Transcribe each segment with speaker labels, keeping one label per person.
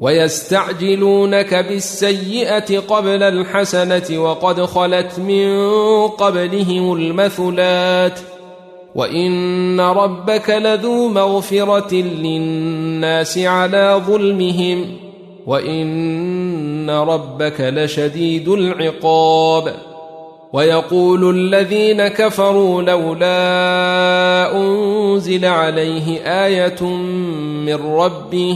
Speaker 1: ويستعجلونك بالسيئة قبل الحسنة وقد خلت من قبلهم المثلات وإن ربك لذو مغفرة للناس على ظلمهم وإن ربك لشديد العقاب. ويقول الذين كفروا لولا أنزل عليه آية من ربه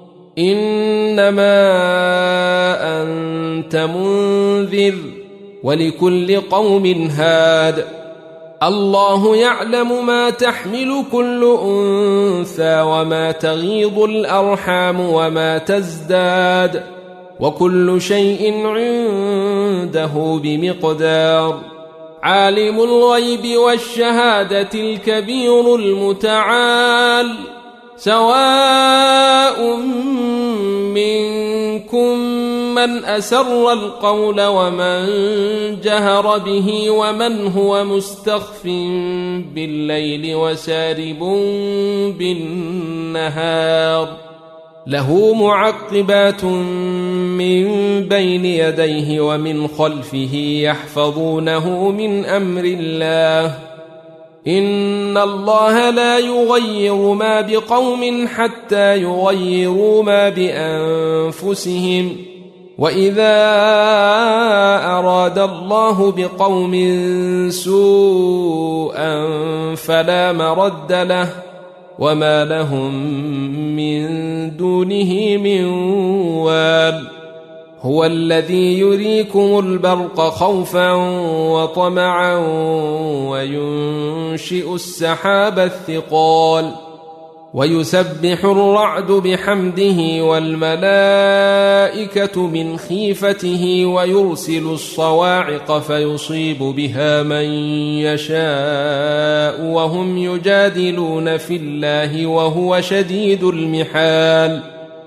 Speaker 1: إنما أنت منذر ولكل قوم هاد الله يعلم ما تحمل كل أنثى وما تغيض الأرحام وما تزداد وكل شيء عنده بمقدار. عالم الغيب والشهادة الكبير المتعال سواء منكم من أسر القول ومن جهر به ومن هو مستخف بالليل وسارب بالنهار له معقبات من بين يديه ومن خلفه يحفظونه من أمر الله إن الله لا يغير ما بقوم حتى يغيروا ما بأنفسهم وإذا أراد الله بقوم سوءا فلا مرد له وما لهم من دونه من وال. هو الذي يريكم البرق خوفا وطمعا وينشئ السحاب الثقال ويسبح الرعد بحمده والملائكة من خيفته ويرسل الصواعق فيصيب بها من يشاء وهم يجادلون في الله وهو شديد المحال.